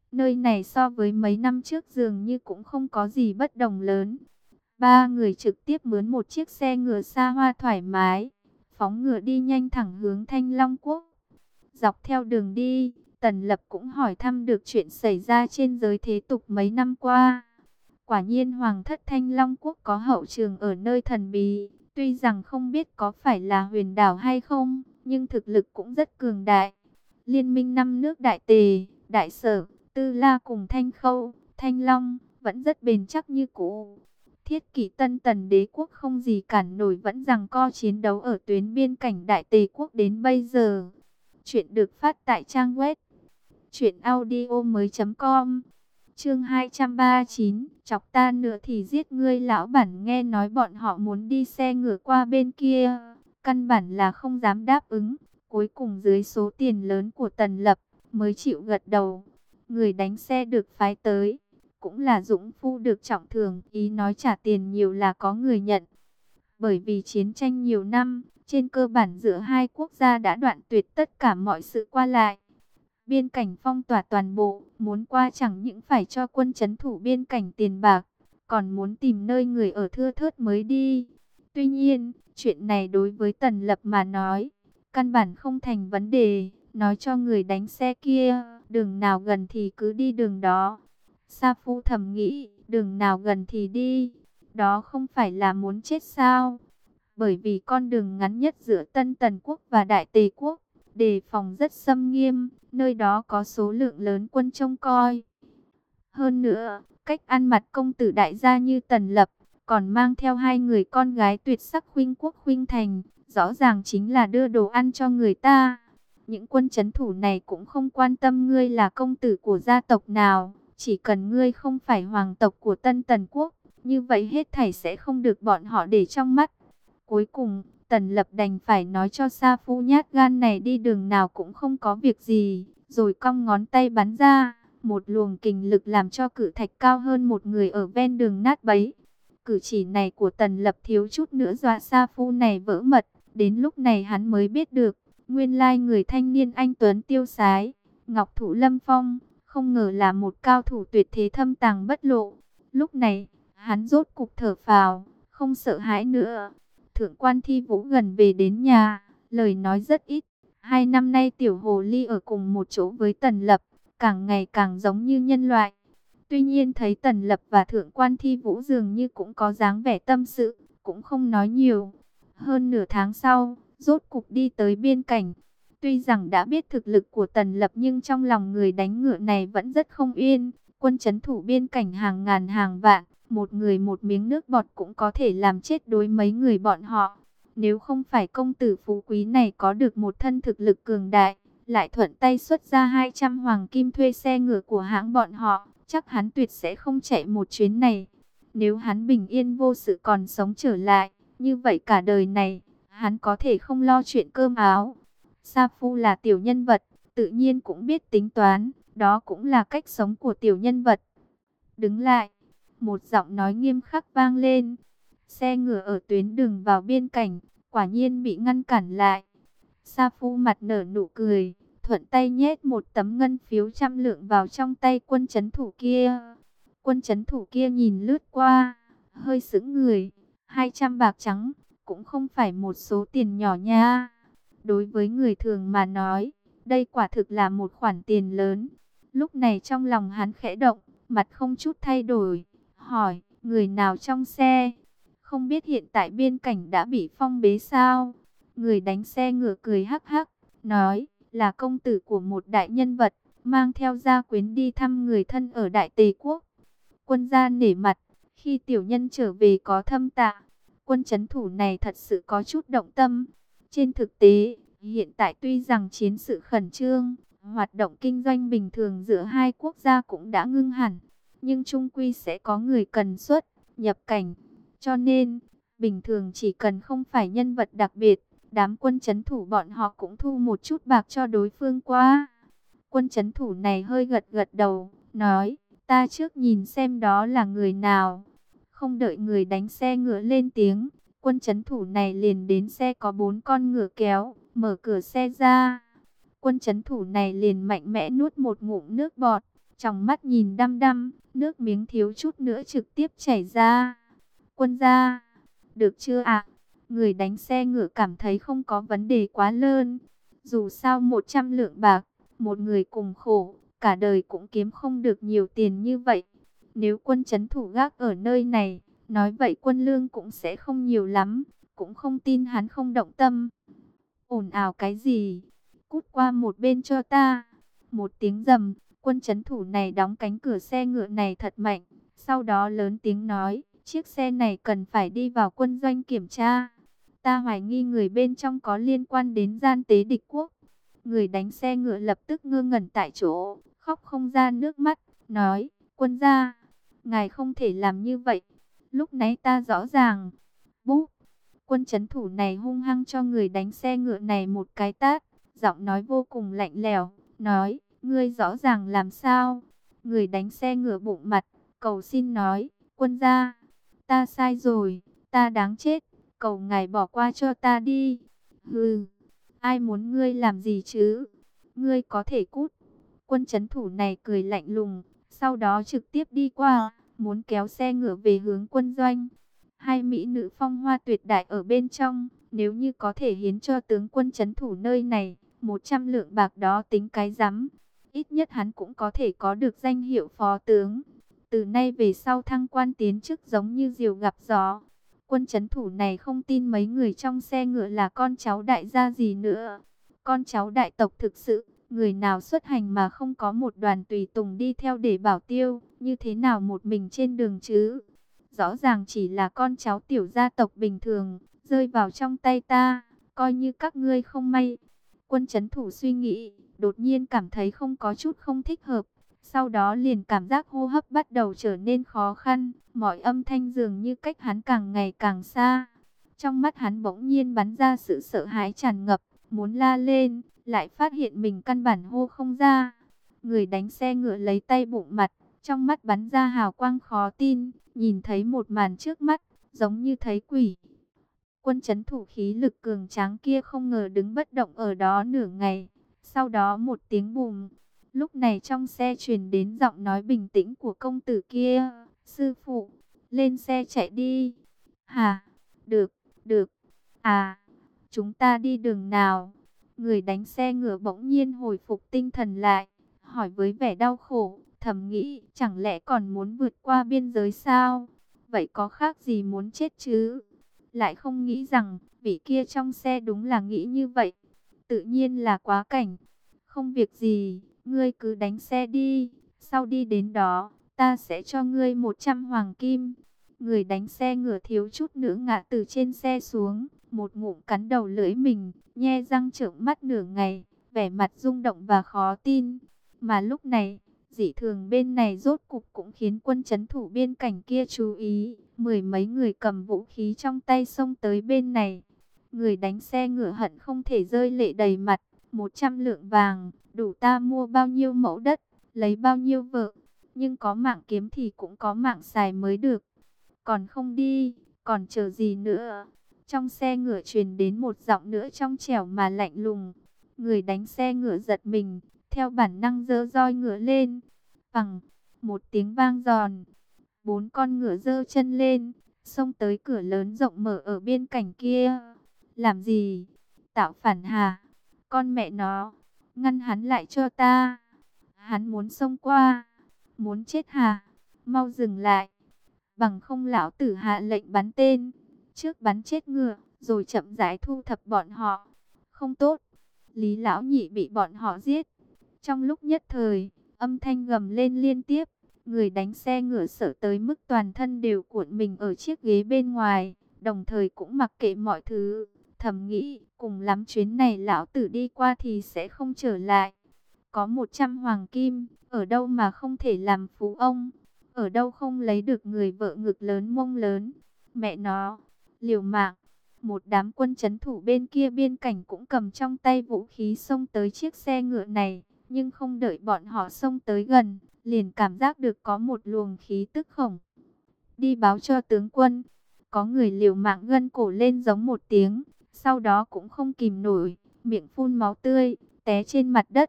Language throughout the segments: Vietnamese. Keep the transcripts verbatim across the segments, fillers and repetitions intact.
Nơi này so với mấy năm trước dường như cũng không có gì bất đồng lớn. Ba người trực tiếp mướn một chiếc xe ngựa xa hoa thoải mái, phóng ngựa đi nhanh thẳng hướng Thanh Long Quốc. Dọc theo đường đi, Tần Lập cũng hỏi thăm được chuyện xảy ra trên giới thế tục mấy năm qua. Quả nhiên Hoàng thất Thanh Long Quốc có hậu trường ở nơi thần bí, tuy rằng không biết có phải là huyền đảo hay không, nhưng thực lực cũng rất cường đại. Liên minh năm nước Đại Tề, Đại Sở, Tư La cùng Thanh Khâu, Thanh Long vẫn rất bền chắc như cũ. Thiết kỷ Tân Tần đế quốc không gì cản nổi, vẫn giằng co chiến đấu ở tuyến biên cảnh Đại Tề quốc đến bây giờ. Chuyện được phát tại trang web truyện audio mới.com. Chương hai trăm ba mươi chín, chọc ta nữa thì giết ngươi. Lão bản nghe nói bọn họ muốn đi xe ngựa qua bên kia, căn bản là không dám đáp ứng. Cuối cùng dưới số tiền lớn của Tần Lập mới chịu gật đầu. Người đánh xe được phái tới cũng là dũng phu được trọng thưởng, ý nói trả tiền nhiều là có người nhận. Bởi vì chiến tranh nhiều năm, trên cơ bản giữa hai quốc gia đã đoạn tuyệt tất cả mọi sự qua lại. Biên cảnh phong tỏa toàn bộ, muốn qua chẳng những phải cho quân trấn thủ biên cảnh tiền bạc, còn muốn tìm nơi người ở thưa thớt mới đi. Tuy nhiên, chuyện này đối với Tần Lập mà nói, căn bản không thành vấn đề, nói cho người đánh xe kia, đường nào gần thì cứ đi đường đó. Sa Phu thầm nghĩ, đường nào gần thì đi, đó không phải là muốn chết sao? Bởi vì con đường ngắn nhất giữa Tân Tần Quốc và Đại Tề Quốc, đề phòng rất xâm nghiêm, nơi đó có số lượng lớn quân trông coi. Hơn nữa, cách ăn mặc công tử đại gia như Tần Lập, còn mang theo hai người con gái tuyệt sắc khuynh quốc khuynh thành, rõ ràng chính là đưa đồ ăn cho người ta. Những quân trấn thủ này cũng không quan tâm ngươi là công tử của gia tộc nào, chỉ cần ngươi không phải hoàng tộc của Tân Tần Quốc, như vậy hết thảy sẽ không được bọn họ để trong mắt. Cuối cùng, Tần Lập đành phải nói cho Sa Phu nhát gan này đi đường nào cũng không có việc gì, rồi cong ngón tay bắn ra, một luồng kình lực làm cho cự thạch cao hơn một người ở ven đường nát bấy. Cử chỉ này của Tần Lập thiếu chút nữa dọa Sa Phu này vỡ mật, đến lúc này hắn mới biết được, nguyên lai người thanh niên anh tuấn tiêu sái, ngọc thụ lâm phong, không ngờ là một cao thủ tuyệt thế thâm tàng bất lộ. Lúc này, hắn rốt cục thở phào, không sợ hãi nữa. Thượng quan Thi Vũ gần về đến nhà, lời nói rất ít. Hai năm nay tiểu hồ ly ở cùng một chỗ với Tần Lập, càng ngày càng giống như nhân loại. Tuy nhiên thấy Tần Lập và Thượng quan Thi Vũ dường như cũng có dáng vẻ tâm sự, cũng không nói nhiều. Hơn nửa tháng sau, rốt cục đi tới biên cảnh. Tuy rằng đã biết thực lực của Tần Lập nhưng trong lòng người đánh ngựa này vẫn rất không yên. Quân trấn thủ biên cảnh hàng ngàn hàng vạn, một người một miếng nước bọt cũng có thể làm chết đối mấy người bọn họ. Nếu không phải công tử phú quý này có được một thân thực lực cường đại, lại thuận tay xuất ra hai trăm hoàng kim thuê xe ngựa của hãng bọn họ, chắc hắn tuyệt sẽ không chạy một chuyến này. Nếu hắn bình yên vô sự còn sống trở lại, như vậy cả đời này, hắn có thể không lo chuyện cơm áo. Sa Phu là tiểu nhân vật, tự nhiên cũng biết tính toán, đó cũng là cách sống của tiểu nhân vật. Đứng lại, một giọng nói nghiêm khắc vang lên. Xe ngựa ở tuyến đường vào biên cảnh, quả nhiên bị ngăn cản lại. Sa Phu mặt nở nụ cười, thuận tay nhét một tấm ngân phiếu trăm lượng vào trong tay quân trấn thủ kia. Quân trấn thủ kia nhìn lướt qua, hơi sững người. Hai trăm bạc trắng, cũng không phải một số tiền nhỏ nha. Đối với người thường mà nói, đây quả thực là một khoản tiền lớn. Lúc này trong lòng hắn khẽ động, mặt không chút thay đổi, hỏi, người nào trong xe? Không biết hiện tại biên cảnh đã bị phong bế sao? Người đánh xe ngựa cười hắc hắc, nói, là công tử của một đại nhân vật, mang theo gia quyến đi thăm người thân ở Đại Tề Quốc. Quân gia nể mặt, khi tiểu nhân trở về có thâm tạ. Quân trấn thủ này thật sự có chút động tâm. Trên thực tế, hiện tại tuy rằng chiến sự khẩn trương, hoạt động kinh doanh bình thường giữa hai quốc gia cũng đã ngưng hẳn, nhưng chung quy sẽ có người cần xuất, nhập cảnh. Cho nên, bình thường chỉ cần không phải nhân vật đặc biệt, đám quân trấn thủ bọn họ cũng thu một chút bạc cho đối phương qua. Quân trấn thủ này hơi gật gật đầu, nói, ta trước nhìn xem đó là người nào. Không đợi người đánh xe ngựa lên tiếng, quân trấn thủ này liền đến xe có bốn con ngựa kéo, mở cửa xe ra. Quân trấn thủ này liền mạnh mẽ nuốt một ngụm nước bọt, tròng mắt nhìn đăm đăm, nước miếng thiếu chút nữa trực tiếp chảy ra. Quân gia, được chưa ạ? Người đánh xe ngựa cảm thấy không có vấn đề quá lớn. Dù sao một trăm lượng bạc, một người cùng khổ, cả đời cũng kiếm không được nhiều tiền như vậy. Nếu quân trấn thủ gác ở nơi này, nói vậy quân lương cũng sẽ không nhiều lắm, cũng không tin hắn không động tâm. Ồn ào cái gì? Cút qua một bên cho ta. Một tiếng rầm, quân trấn thủ này đóng cánh cửa xe ngựa này thật mạnh, sau đó lớn tiếng nói, chiếc xe này cần phải đi vào quân doanh kiểm tra. Ta hoài nghi người bên trong có liên quan đến gian tế địch quốc. Người đánh xe ngựa lập tức ngơ ngẩn tại chỗ, khóc không ra nước mắt, nói, quân gia, ngài không thể làm như vậy. Lúc nãy ta rõ ràng. Búp, quân trấn thủ này hung hăng cho người đánh xe ngựa này một cái tát, giọng nói vô cùng lạnh lẽo, nói, ngươi rõ ràng làm sao? Người đánh xe ngựa bụng mặt, cầu xin nói, quân gia, ta sai rồi, ta đáng chết, cầu ngài bỏ qua cho ta đi. Hừ, ai muốn ngươi làm gì chứ? Ngươi có thể cút. Quân trấn thủ này cười lạnh lùng, sau đó trực tiếp đi qua, muốn kéo xe ngựa về hướng quân doanh. Hai mỹ nữ phong hoa tuyệt đại ở bên trong, nếu như có thể hiến cho tướng quân trấn thủ nơi này, một trăm lượng bạc đó tính cái rắm. Ít nhất hắn cũng có thể có được danh hiệu phó tướng. Từ nay về sau thăng quan tiến chức giống như diều gặp gió. Quân trấn thủ này không tin mấy người trong xe ngựa là con cháu đại gia gì nữa. Con cháu đại tộc thực sự, người nào xuất hành mà không có một đoàn tùy tùng đi theo để bảo tiêu, như thế nào một mình trên đường chứ? Rõ ràng chỉ là con cháu tiểu gia tộc bình thường, rơi vào trong tay ta, coi như các ngươi không may. Quân trấn thủ suy nghĩ, đột nhiên cảm thấy không có chút không thích hợp. Sau đó liền cảm giác hô hấp bắt đầu trở nên khó khăn, mọi âm thanh dường như cách hắn càng ngày càng xa. Trong mắt hắn bỗng nhiên bắn ra sự sợ hãi tràn ngập, muốn la lên, lại phát hiện mình căn bản hô không ra. Người đánh xe ngựa lấy tay bụng mặt, trong mắt bắn ra hào quang khó tin, nhìn thấy một màn trước mắt, giống như thấy quỷ. Quân trấn thủ khí lực cường tráng kia không ngờ đứng bất động ở đó nửa ngày, sau đó một tiếng bùm. Lúc này trong xe truyền đến giọng nói bình tĩnh của công tử kia, sư phụ, lên xe chạy đi. Hả? Được, được. À, chúng ta đi đường nào? Người đánh xe ngựa bỗng nhiên hồi phục tinh thần lại, hỏi với vẻ đau khổ, thầm nghĩ, chẳng lẽ còn muốn vượt qua biên giới sao? Vậy có khác gì muốn chết chứ? Lại không nghĩ rằng, vị kia trong xe đúng là nghĩ như vậy. Tự nhiên là quá cảnh. Không việc gì, ngươi cứ đánh xe đi, sau đi đến đó, ta sẽ cho ngươi một trăm hoàng kim. Người đánh xe ngựa thiếu chút nữa ngã từ trên xe xuống, một ngụm cắn đầu lưỡi mình, nhe răng trợn mắt nửa ngày, vẻ mặt rung động và khó tin. Mà lúc này, dị thường bên này rốt cục cũng khiến quân trấn thủ biên cảnh kia chú ý, mười mấy người cầm vũ khí trong tay xông tới bên này. Người đánh xe ngựa hận không thể rơi lệ đầy mặt, một trăm lượng vàng, đủ ta mua bao nhiêu mẫu đất, lấy bao nhiêu vợ, nhưng có mạng kiếm thì cũng có mạng xài mới được. Còn không đi, còn chờ gì nữa? Trong xe ngựa truyền đến một giọng nữa trong trẻo mà lạnh lùng. Người đánh xe ngựa giật mình, theo bản năng giơ roi ngựa lên. Bằng một tiếng vang giòn, bốn con ngựa giơ chân lên, xông tới cửa lớn rộng mở ở bên cạnh kia. Làm gì? Tạo phản hả? Con mẹ nó, ngăn hắn lại cho ta. Hắn muốn xông qua, muốn chết hả? Mau dừng lại, bằng không lão tử hạ lệnh bắn tên, trước bắn chết ngựa, rồi chậm rãi thu thập bọn họ. Không tốt, Lý lão nhị bị bọn họ giết. Trong lúc nhất thời, âm thanh gầm lên liên tiếp, người đánh xe ngựa sợ tới mức toàn thân đều cuộn mình ở chiếc ghế bên ngoài, đồng thời cũng mặc kệ mọi thứ, thầm nghĩ, cùng lắm chuyến này lão tử đi qua thì sẽ không trở lại. Có một trăm hoàng kim, ở đâu mà không thể làm phú ông, ở đâu không lấy được người vợ ngực lớn mông lớn. Mẹ nó, liều mạng. Một đám quân trấn thủ bên kia biên cảnh cũng cầm trong tay vũ khí xông tới chiếc xe ngựa này, nhưng không đợi bọn họ xông tới gần, liền cảm giác được có một luồng khí tức khủng. Đi báo cho tướng quân. Có người liều mạng gân cổ lên giống một tiếng, sau đó cũng không kìm nổi, miệng phun máu tươi, té trên mặt đất.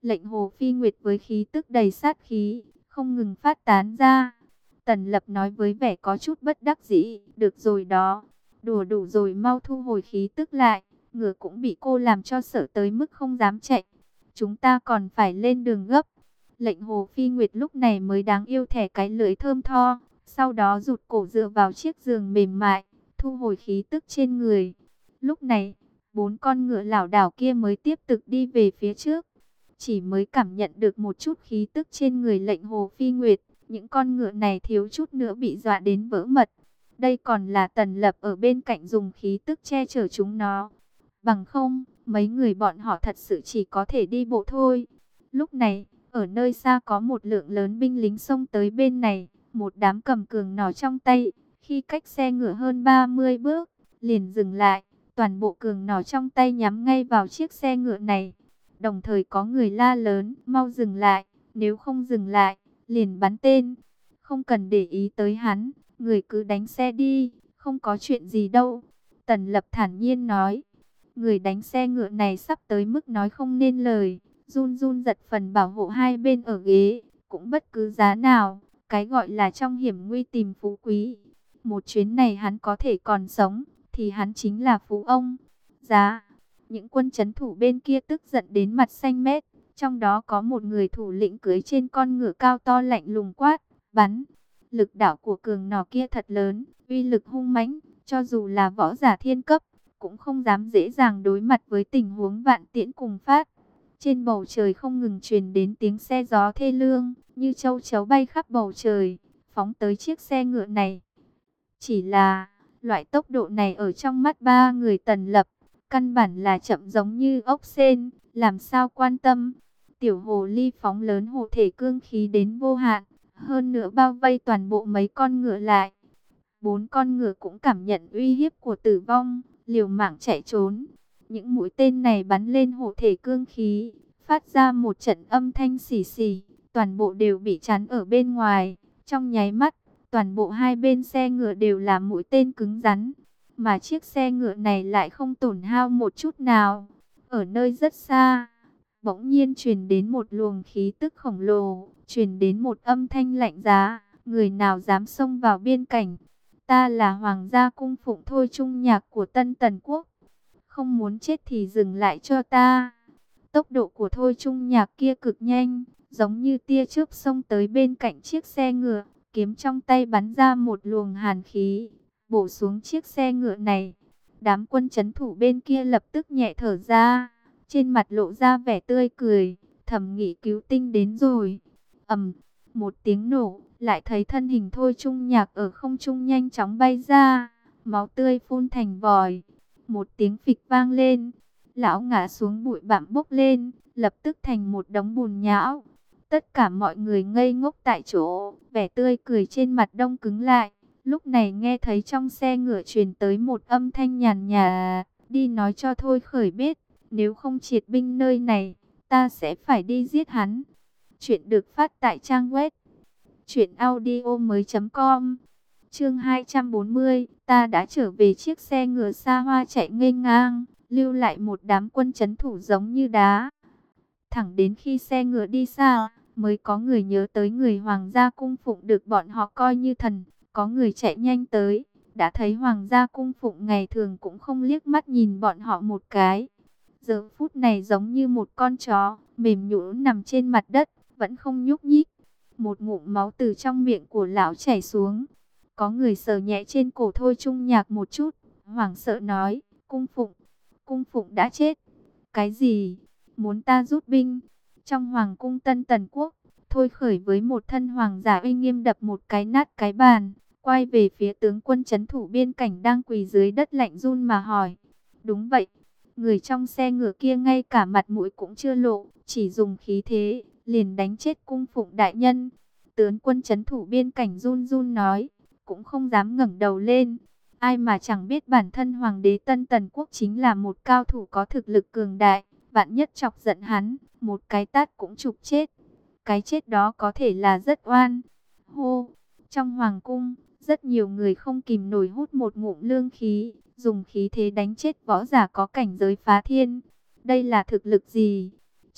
Lệnh Hồ Phi Nguyệt với khí tức đầy sát khí, không ngừng phát tán ra. Tần Lập nói với vẻ có chút bất đắc dĩ, được rồi đó, đùa đủ rồi, mau thu hồi khí tức lại, ngựa cũng bị cô làm cho sợ tới mức không dám chạy. Chúng ta còn phải lên đường gấp. Lệnh Hồ Phi Nguyệt lúc này mới đáng yêu thẻ cái lưỡi thơm tho, sau đó rụt cổ dựa vào chiếc giường mềm mại, thu hồi khí tức trên người. Lúc này, bốn con ngựa lảo đảo kia mới tiếp tục đi về phía trước. Chỉ mới cảm nhận được một chút khí tức trên người Lệnh Hồ Phi Nguyệt, những con ngựa này thiếu chút nữa bị dọa đến vỡ mật. Đây còn là Tần Lập ở bên cạnh dùng khí tức che chở chúng nó. Bằng không, mấy người bọn họ thật sự chỉ có thể đi bộ thôi. Lúc này, ở nơi xa có một lượng lớn binh lính xông tới bên này, một đám cầm cường nỏ trong tay. Khi cách xe ngựa hơn ba mươi bước, liền dừng lại, toàn bộ cường nỏ trong tay nhắm ngay vào chiếc xe ngựa này. Đồng thời có người la lớn, mau dừng lại, nếu không dừng lại, liền bắn tên. Không cần để ý tới hắn, người cứ đánh xe đi, không có chuyện gì đâu. Tần Lập thản nhiên nói. Người đánh xe ngựa này sắp tới mức nói không nên lời, run run giật phần bảo hộ hai bên ở ghế, cũng bất cứ giá nào, cái gọi là trong hiểm nguy tìm phú quý. Một chuyến này hắn có thể còn sống, thì hắn chính là phú ông. Giá, những quân trấn thủ bên kia tức giận đến mặt xanh mét, trong đó có một người thủ lĩnh cưỡi trên con ngựa cao to lạnh lùng quát, bắn. Lực đảo của cường nỏ kia thật lớn, uy lực hung mãnh, cho dù là võ giả thiên cấp, cũng không dám dễ dàng đối mặt với tình huống vạn tiễn cùng phát. Trên bầu trời không ngừng truyền đến tiếng xe gió thê lương, như châu chấu bay khắp bầu trời, phóng tới chiếc xe ngựa này. Chỉ là, loại tốc độ này ở trong mắt ba người Tần Lập, căn bản là chậm giống như ốc sên, làm sao quan tâm. Tiểu hồ ly phóng lớn hộ thể cương khí đến vô hạn, hơn nữa bao vây toàn bộ mấy con ngựa lại. Bốn con ngựa cũng cảm nhận uy hiếp của tử vong, liều mạng chạy trốn. Những mũi tên này bắn lên hộ thể cương khí, phát ra một trận âm thanh xì xì, toàn bộ đều bị chắn ở bên ngoài. Trong nháy mắt, toàn bộ hai bên xe ngựa đều là mũi tên cứng rắn, mà chiếc xe ngựa này lại không tổn hao một chút nào. Ở nơi rất xa, bỗng nhiên truyền đến một luồng khí tức khổng lồ, truyền đến một âm thanh lạnh giá, người nào dám xông vào biên cảnh. Ta là hoàng gia cung phụng Thôi Trung Nhạc của Tân Tần Quốc. Không muốn chết thì dừng lại cho ta. Tốc độ của Thôi Trung Nhạc kia cực nhanh, giống như tia chớp xông tới bên cạnh chiếc xe ngựa, kiếm trong tay bắn ra một luồng hàn khí, bổ xuống chiếc xe ngựa này. Đám quân trấn thủ bên kia lập tức nhẹ thở ra, trên mặt lộ ra vẻ tươi cười, thầm nghĩ cứu tinh đến rồi. Ầm, một tiếng nổ, lại thấy thân hình Thôi Trung Nhạc ở không trung nhanh chóng bay ra, máu tươi phun thành vòi. Một tiếng phịch vang lên, lão ngã xuống bụi bặm bốc lên, lập tức thành một đống bùn nhão. Tất cả mọi người ngây ngốc tại chỗ, vẻ tươi cười trên mặt đông cứng lại. Lúc này nghe thấy trong xe ngựa truyền tới một âm thanh nhàn nhạt, đi nói cho Thôi Khởi biết, nếu không triệt binh nơi này, ta sẽ phải đi giết hắn. Chuyện được phát tại trang web truyện audio mới chấm com. Chương hai trăm bốn mươi, ta đã trở về. Chiếc xe ngựa xa hoa chạy nghênh ngang, lưu lại một đám quân trấn thủ giống như đá. Thẳng đến khi xe ngựa đi xa, mới có người nhớ tới người hoàng gia cung phụng được bọn họ coi như thần. Có người chạy nhanh tới, đã thấy hoàng gia cung phụng ngày thường cũng không liếc mắt nhìn bọn họ một cái. Giờ phút này giống như một con chó, mềm nhũn nằm trên mặt đất, vẫn không nhúc nhích. Một ngụm máu từ trong miệng của lão chảy xuống. Có người sờ nhẹ trên cổ Thôi Trung Nhạc một chút, hoảng sợ nói, cung phụng, cung phụng đã chết. Cái gì? Muốn ta rút binh? Trong hoàng cung Tân Tần Quốc, Thôi Khởi với một thân hoàng giả uy nghiêm đập một cái nát cái bàn, quay về phía tướng quân trấn thủ biên cảnh đang quỳ dưới đất lạnh run mà hỏi. Đúng vậy, người trong xe ngựa kia ngay cả mặt mũi cũng chưa lộ, chỉ dùng khí thế, liền đánh chết cung phụng đại nhân. Tướng quân trấn thủ biên cảnh run run nói, cũng không dám ngẩng đầu lên. Ai mà chẳng biết bản thân hoàng đế Tân Tần Quốc chính là một cao thủ có thực lực cường đại, vạn nhất chọc giận hắn, một cái tát cũng chụp chết. Cái chết đó có thể là rất oan. Hô, trong hoàng cung, rất nhiều người không kìm nổi hút một ngụm lương khí, dùng khí thế đánh chết võ giả có cảnh giới phá thiên. Đây là thực lực gì?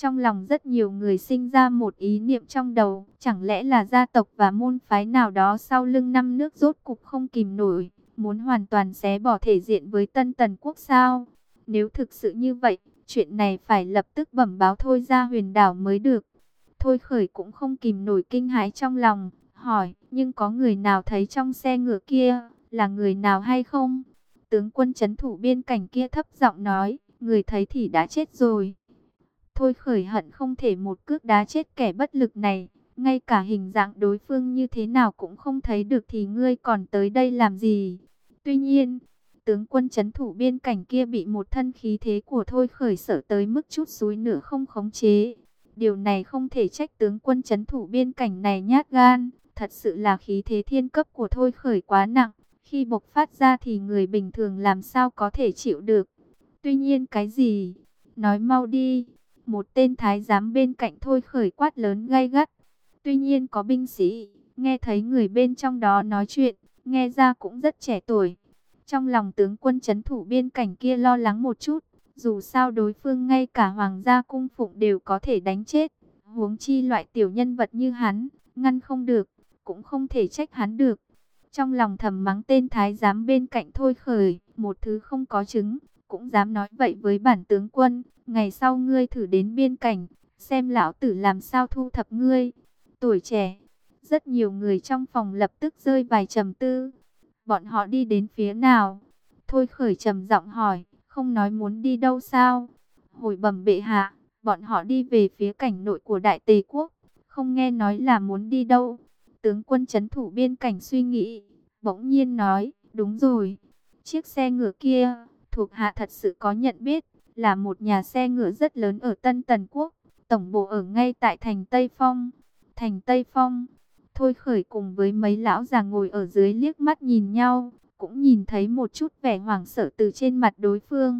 Trong lòng rất nhiều người sinh ra một ý niệm trong đầu, chẳng lẽ là gia tộc và môn phái nào đó sau lưng năm nước rốt cục không kìm nổi, muốn hoàn toàn xé bỏ thể diện với Tân Tần quốc sao? Nếu thực sự như vậy, chuyện này phải lập tức bẩm báo Thôi Gia Huyền Đảo mới được. Thôi Khởi cũng không kìm nổi kinh hãi trong lòng, hỏi, nhưng có người nào thấy trong xe ngựa kia, là người nào hay không? Tướng quân trấn thủ biên cảnh kia thấp giọng nói, người thấy thì đã chết rồi. Thôi Khởi hận không thể một cước đá chết kẻ bất lực này, ngay cả hình dạng đối phương như thế nào cũng không thấy được thì ngươi còn tới đây làm gì? Tuy nhiên, tướng quân trấn thủ biên cảnh kia bị một thân khí thế của Thôi Khởi sợ tới mức chút xúi nửa không khống chế. Điều này không thể trách tướng quân trấn thủ biên cảnh này nhát gan, thật sự là khí thế thiên cấp của Thôi Khởi quá nặng, khi bộc phát ra thì người bình thường làm sao có thể chịu được. Tuy nhiên cái gì? Nói mau đi. Một tên thái giám bên cạnh Thôi Khởi quát lớn gay gắt. Tuy nhiên có binh sĩ, nghe thấy người bên trong đó nói chuyện, nghe ra cũng rất trẻ tuổi. Trong lòng tướng quân trấn thủ biên cảnh kia lo lắng một chút, dù sao đối phương ngay cả hoàng gia cung phụng đều có thể đánh chết. Huống chi loại tiểu nhân vật như hắn, ngăn không được, cũng không thể trách hắn được. Trong lòng thầm mắng tên thái giám bên cạnh Thôi Khởi, một thứ không có chứng, cũng dám nói vậy với bản tướng quân. Ngày sau ngươi thử đến biên cảnh, xem lão tử làm sao thu thập ngươi. Tuổi trẻ, rất nhiều người trong phòng lập tức rơi vài trầm tư. Bọn họ đi đến phía nào? Thôi Khởi trầm giọng hỏi, không nói muốn đi đâu sao? Hồi bẩm bệ hạ, bọn họ đi về phía cảnh nội của Đại Tề quốc, không nghe nói là muốn đi đâu. Tướng quân trấn thủ biên cảnh suy nghĩ, bỗng nhiên nói, đúng rồi, chiếc xe ngựa kia, thuộc hạ thật sự có nhận biết, là một nhà xe ngựa rất lớn ở Tân Tần quốc, tổng bộ ở ngay tại thành Tây Phong. Thành Tây Phong. Thôi Khởi cùng với mấy lão già ngồi ở dưới liếc mắt nhìn nhau, cũng nhìn thấy một chút vẻ hoảng sợ từ trên mặt đối phương.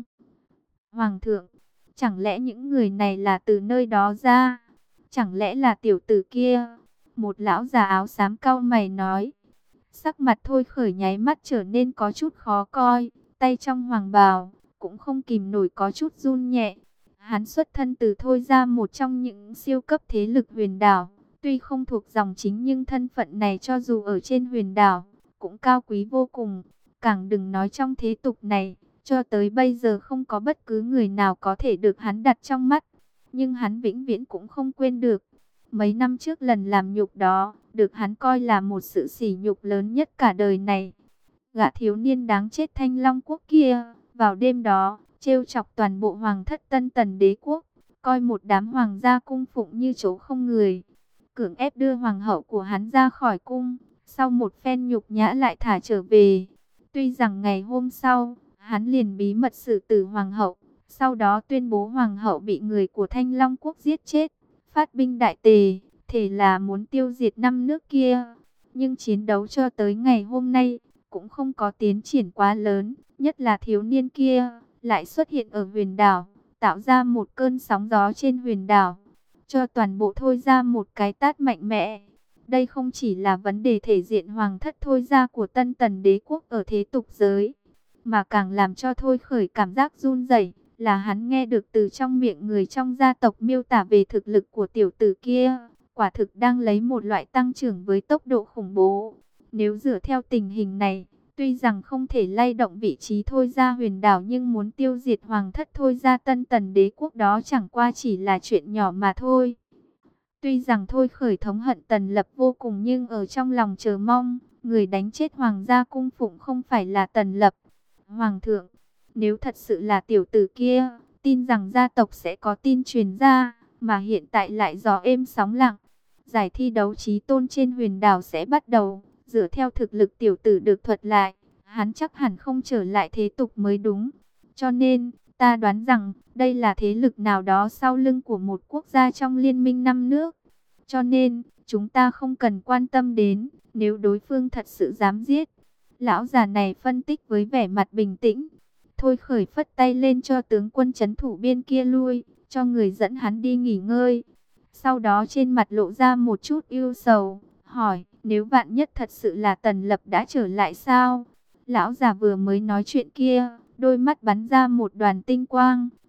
Hoàng thượng, chẳng lẽ những người này là từ nơi đó ra? Chẳng lẽ là tiểu tử kia? Một lão già áo xám cau mày nói. Sắc mặt Thôi Khởi nháy mắt trở nên có chút khó coi, tay trong hoàng bào cũng không kìm nổi có chút run nhẹ. Hắn xuất thân từ Thôi gia, một trong những siêu cấp thế lực huyền đảo. Tuy không thuộc dòng chính nhưng thân phận này cho dù ở trên huyền đảo, cũng cao quý vô cùng. Càng đừng nói trong thế tục này, cho tới bây giờ không có bất cứ người nào có thể được hắn đặt trong mắt. Nhưng hắn vĩnh viễn cũng không quên được. Mấy năm trước lần làm nhục đó, được hắn coi là một sự sỉ nhục lớn nhất cả đời này. Gã thiếu niên đáng chết Thanh Long quốc kia, vào đêm đó, trêu chọc toàn bộ hoàng thất Tân Tần đế quốc, coi một đám hoàng gia cung phụng như chỗ không người. Cưỡng ép đưa hoàng hậu của hắn ra khỏi cung, sau một phen nhục nhã lại thả trở về. Tuy rằng ngày hôm sau, hắn liền bí mật xử tử hoàng hậu, sau đó tuyên bố hoàng hậu bị người của Thanh Long quốc giết chết, phát binh đại tề, thể là muốn tiêu diệt năm nước kia. Nhưng chiến đấu cho tới ngày hôm nay, cũng không có tiến triển quá lớn, nhất là thiếu niên kia, lại xuất hiện ở huyền đảo, tạo ra một cơn sóng gió trên huyền đảo, cho toàn bộ Thôi gia một cái tát mạnh mẽ. Đây không chỉ là vấn đề thể diện hoàng thất Thôi gia của Tân Tần đế quốc ở thế tục giới, mà càng làm cho Thôi Khởi cảm giác run rẩy là hắn nghe được từ trong miệng người trong gia tộc miêu tả về thực lực của tiểu tử kia, quả thực đang lấy một loại tăng trưởng với tốc độ khủng bố. Nếu dựa theo tình hình này, tuy rằng không thể lay động vị trí Thôi gia huyền đảo, nhưng muốn tiêu diệt hoàng thất Thôi gia Tân Tần đế quốc đó chẳng qua chỉ là chuyện nhỏ mà thôi. Tuy rằng Thôi Khởi thống hận Tần Lập vô cùng, nhưng ở trong lòng chờ mong, người đánh chết hoàng gia cung phụng không phải là Tần Lập. Hoàng thượng, nếu thật sự là tiểu tử kia, tin rằng gia tộc sẽ có tin truyền ra, mà hiện tại lại gió êm sóng lặng. Giải thi đấu chí tôn trên huyền đảo sẽ bắt đầu. Dựa theo thực lực tiểu tử được thuật lại, hắn chắc hẳn không trở lại thế tục mới đúng. Cho nên, ta đoán rằng, đây là thế lực nào đó sau lưng của một quốc gia trong liên minh năm nước. Cho nên, chúng ta không cần quan tâm đến, nếu đối phương thật sự dám giết. Lão già này phân tích với vẻ mặt bình tĩnh. Thôi Khởi phất tay lên cho tướng quân trấn thủ biên kia lui, cho người dẫn hắn đi nghỉ ngơi. Sau đó trên mặt lộ ra một chút ưu sầu, hỏi, nếu vạn nhất thật sự là Tần Lập đã trở lại sao? Lão già vừa mới nói chuyện kia, đôi mắt bắn ra một đoàn tinh quang,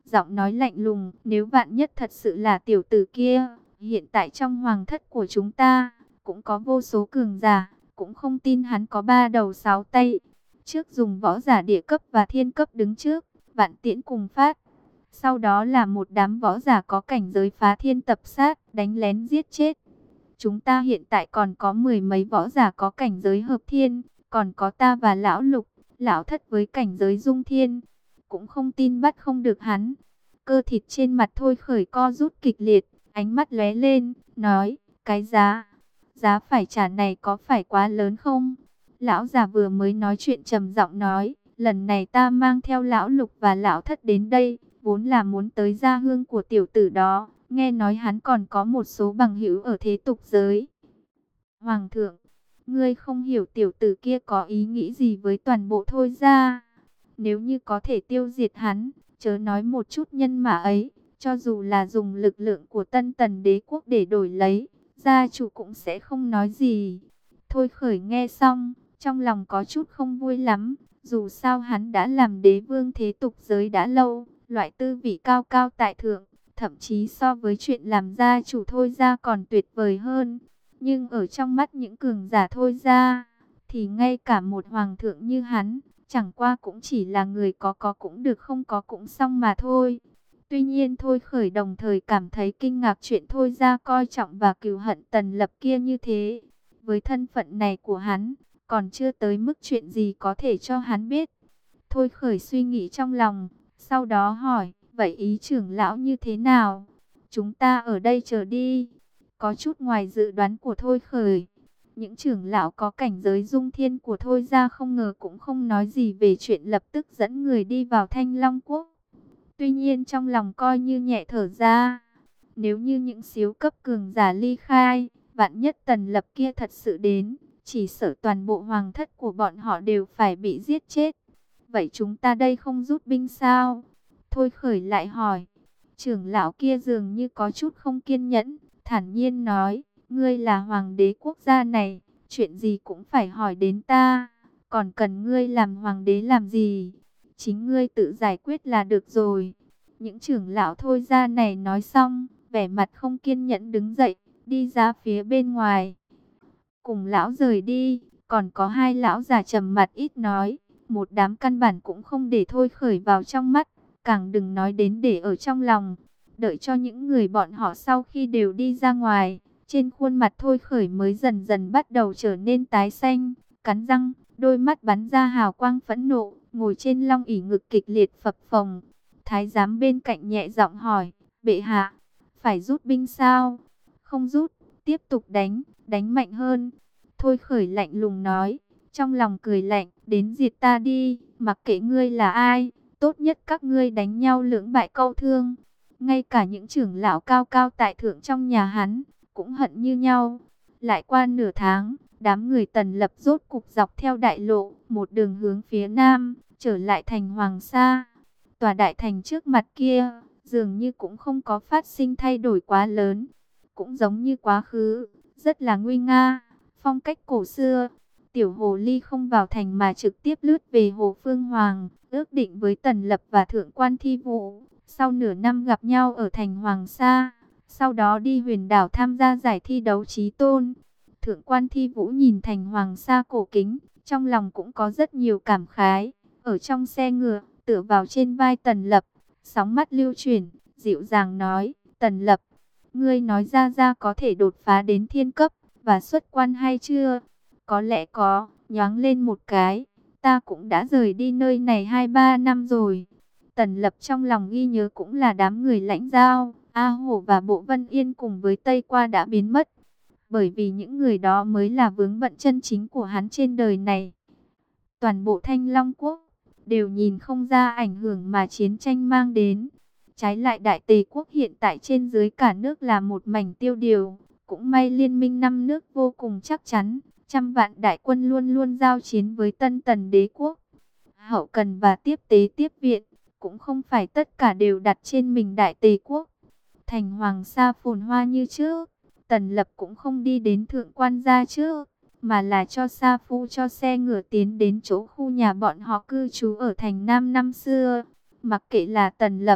giọng nói lạnh lùng, nếu vạn nhất thật sự là tiểu tử kia, hiện tại trong hoàng thất của chúng ta, cũng có vô số cường giả, cũng không tin hắn có ba đầu sáu tay. Trước dùng võ giả địa cấp và thiên cấp đứng trước, vạn tiễn cùng phát. Sau đó là một đám võ giả có cảnh giới phá thiên tập sát, đánh lén giết chết. Chúng ta hiện tại còn có mười mấy võ giả có cảnh giới hợp thiên, còn có ta và lão Lục, lão Thất với cảnh giới dung thiên. Cũng không tin bắt không được hắn. Cơ thịt trên mặt Thôi Khởi co rút kịch liệt, ánh mắt lóe lên, nói, cái giá, giá phải trả này có phải quá lớn không? Lão già vừa mới nói chuyện trầm giọng nói, lần này ta mang theo lão Lục và lão Thất đến đây, vốn là muốn tới gia hương của tiểu tử đó, nghe nói hắn còn có một số bằng hữu ở thế tục giới. Hoàng thượng, ngươi không hiểu tiểu tử kia có ý nghĩ gì với toàn bộ Thôi gia. Nếu như có thể tiêu diệt hắn, chớ nói một chút nhân mã ấy, cho dù là dùng lực lượng của Tân Tần đế quốc để đổi lấy, gia chủ cũng sẽ không nói gì. Thôi Khởi nghe xong, trong lòng có chút không vui lắm, dù sao hắn đã làm đế vương thế tục giới đã lâu, loại tư vị cao cao tại thượng, thậm chí so với chuyện làm gia chủ Thôi gia còn tuyệt vời hơn. Nhưng ở trong mắt những cường giả Thôi gia, thì ngay cả một hoàng thượng như hắn, chẳng qua cũng chỉ là người có có cũng được, không có cũng xong mà thôi. Tuy nhiên Thôi Khởi đồng thời cảm thấy kinh ngạc chuyện Thôi gia coi trọng và cừu hận Tần Lập kia như thế. Với thân phận này của hắn, còn chưa tới mức chuyện gì có thể cho hắn biết. Thôi Khởi suy nghĩ trong lòng, sau đó hỏi, vậy ý trưởng lão như thế nào? Chúng ta ở đây chờ đi. Có chút ngoài dự đoán của Thôi Khởi. Những trưởng lão có cảnh giới dung thiên của Thôi gia không ngờ cũng không nói gì về chuyện lập tức dẫn người đi vào Thanh Long Quốc. Tuy nhiên trong lòng coi như nhẹ thở ra. Nếu như những siêu cấp cường giả ly khai, vạn nhất Tần Lập kia thật sự đến, chỉ sợ toàn bộ hoàng thất của bọn họ đều phải bị giết chết. Vậy chúng ta đây không rút binh sao? Thôi Khởi lại hỏi. Trưởng lão kia dường như có chút không kiên nhẫn, thản nhiên nói, ngươi là hoàng đế quốc gia này, chuyện gì cũng phải hỏi đến ta, còn cần ngươi làm hoàng đế làm gì? Chính ngươi tự giải quyết là được rồi. Những trưởng lão Thôi gia này nói xong, vẻ mặt không kiên nhẫn đứng dậy, đi ra phía bên ngoài. Cùng lão rời đi, còn có hai lão già trầm mặt ít nói, một đám căn bản cũng không để Thôi Khởi vào trong mắt, càng đừng nói đến để ở trong lòng. Đợi cho những người bọn họ sau khi đều đi ra ngoài, trên khuôn mặt Thôi Khởi mới dần dần bắt đầu trở nên tái xanh, cắn răng, đôi mắt bắn ra hào quang phẫn nộ, ngồi trên long ỷ ngực kịch liệt phập phồng. Thái giám bên cạnh nhẹ giọng hỏi, bệ hạ, phải rút binh sao? Không rút, tiếp tục đánh, đánh mạnh hơn. Thôi Khởi lạnh lùng nói, trong lòng cười lạnh, đến diệt ta đi, mặc kệ ngươi là ai, tốt nhất các ngươi đánh nhau lưỡng bại câu thương. Ngay cả những trưởng lão cao cao tại thượng trong nhà hắn, cũng hận như nhau. Lại qua nửa tháng, đám người Tần Lập rốt cục dọc theo đại lộ, một đường hướng phía nam, trở lại thành Hoàng Sa. Tòa đại thành trước mặt kia, dường như cũng không có phát sinh thay đổi quá lớn. Cũng giống như quá khứ, rất là nguy nga, phong cách cổ xưa. Tiểu hồ ly không vào thành mà trực tiếp lướt về Hồ Phương Hoàng, ước định với Tần Lập và Thượng quan Thi Vũ. Sau nửa năm gặp nhau ở thành Hoàng Sa, sau đó đi Huyền Đảo tham gia giải thi đấu chí tôn. Thượng quan Thi Vũ nhìn thành Hoàng Sa cổ kính, trong lòng cũng có rất nhiều cảm khái. Ở trong xe ngựa, tựa vào trên vai Tần Lập, sóng mắt lưu chuyển, dịu dàng nói, Tần Lập, ngươi nói ra ra có thể đột phá đến thiên cấp và xuất quan hay chưa? Có lẽ có, nhoáng lên một cái, ta cũng đã rời đi nơi này hai ba năm rồi. Tần Lập trong lòng ghi nhớ cũng là đám người Lãnh Giao, A Hổ và Bộ Vân Yên cùng với Tây Qua đã biến mất. Bởi vì những người đó mới là vướng bận chân chính của hắn trên đời này. Toàn bộ Thanh Long Quốc đều nhìn không ra ảnh hưởng mà chiến tranh mang đến. Trái lại Đại Tề Quốc hiện tại trên dưới cả nước là một mảnh tiêu điều. Cũng may liên minh năm nước vô cùng chắc chắn. Trăm vạn đại quân luôn luôn giao chiến với Tân Tần đế quốc. Hậu cần và tiếp tế tiếp viện cũng không phải tất cả đều đặt trên mình Đại Tề Quốc. Thành Hoàng Sa phồn hoa như trước, Tần Lập cũng không đi đến thượng quan gia trước, mà là cho Sa Phu cho xe ngựa tiến đến chỗ khu nhà bọn họ cư trú ở thành Nam năm xưa. Mặc kệ là Tần Lập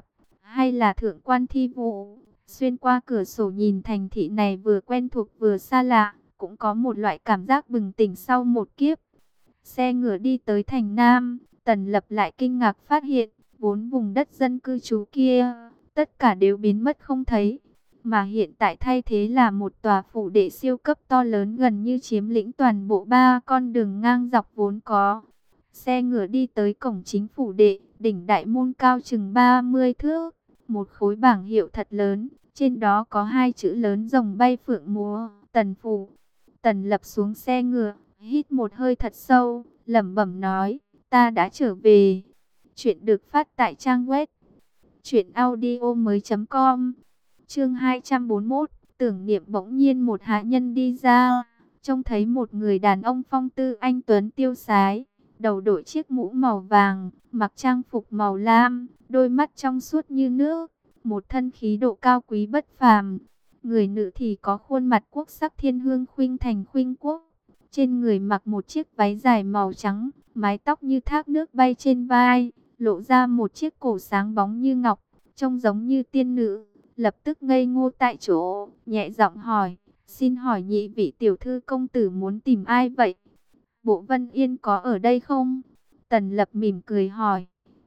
hay là thượng quan Thi Vũ? Xuyên qua cửa sổ nhìn thành thị này vừa quen thuộc vừa xa lạ, cũng có một loại cảm giác bừng tỉnh sau một kiếp. Xe ngựa đi tới thành Nam, Tần Lập lại kinh ngạc phát hiện, vốn vùng đất dân cư trú kia, tất cả đều biến mất không thấy. Mà hiện tại thay thế là một tòa phủ đệ siêu cấp to lớn gần như chiếm lĩnh toàn bộ ba con đường ngang dọc vốn có. Xe ngựa đi tới cổng chính phủ đệ, đỉnh đại môn cao chừng ba mươi thước, một khối bảng hiệu thật lớn, trên đó có hai chữ lớn rồng bay phượng múa, Tần phủ. Tần Lập xuống xe ngựa, hít một hơi thật sâu, lẩm bẩm nói, ta đã trở về. Chuyện được phát tại trang web truyện audio mới.com. Chương hai trăm bốn mươi mốt, tưởng niệm. Bỗng nhiên một hạ nhân đi ra, trông thấy một người đàn ông phong tư anh tuấn tiêu sái, đầu đội chiếc mũ màu vàng, mặc trang phục màu lam, đôi mắt trong suốt như nước, một thân khí độ cao quý bất phàm. Người nữ thì có khuôn mặt quốc sắc thiên hương khuynh thành khuynh quốc, trên người mặc một chiếc váy dài màu trắng, mái tóc như thác nước bay trên vai, lộ ra một chiếc cổ sáng bóng như ngọc, trông giống như tiên nữ. Lập tức ngây ngô tại chỗ, nhẹ giọng hỏi, xin hỏi nhị vị tiểu thư công tử muốn tìm ai vậy? Bộ Vân Yên có ở đây không? Tần Lập mỉm cười hỏi.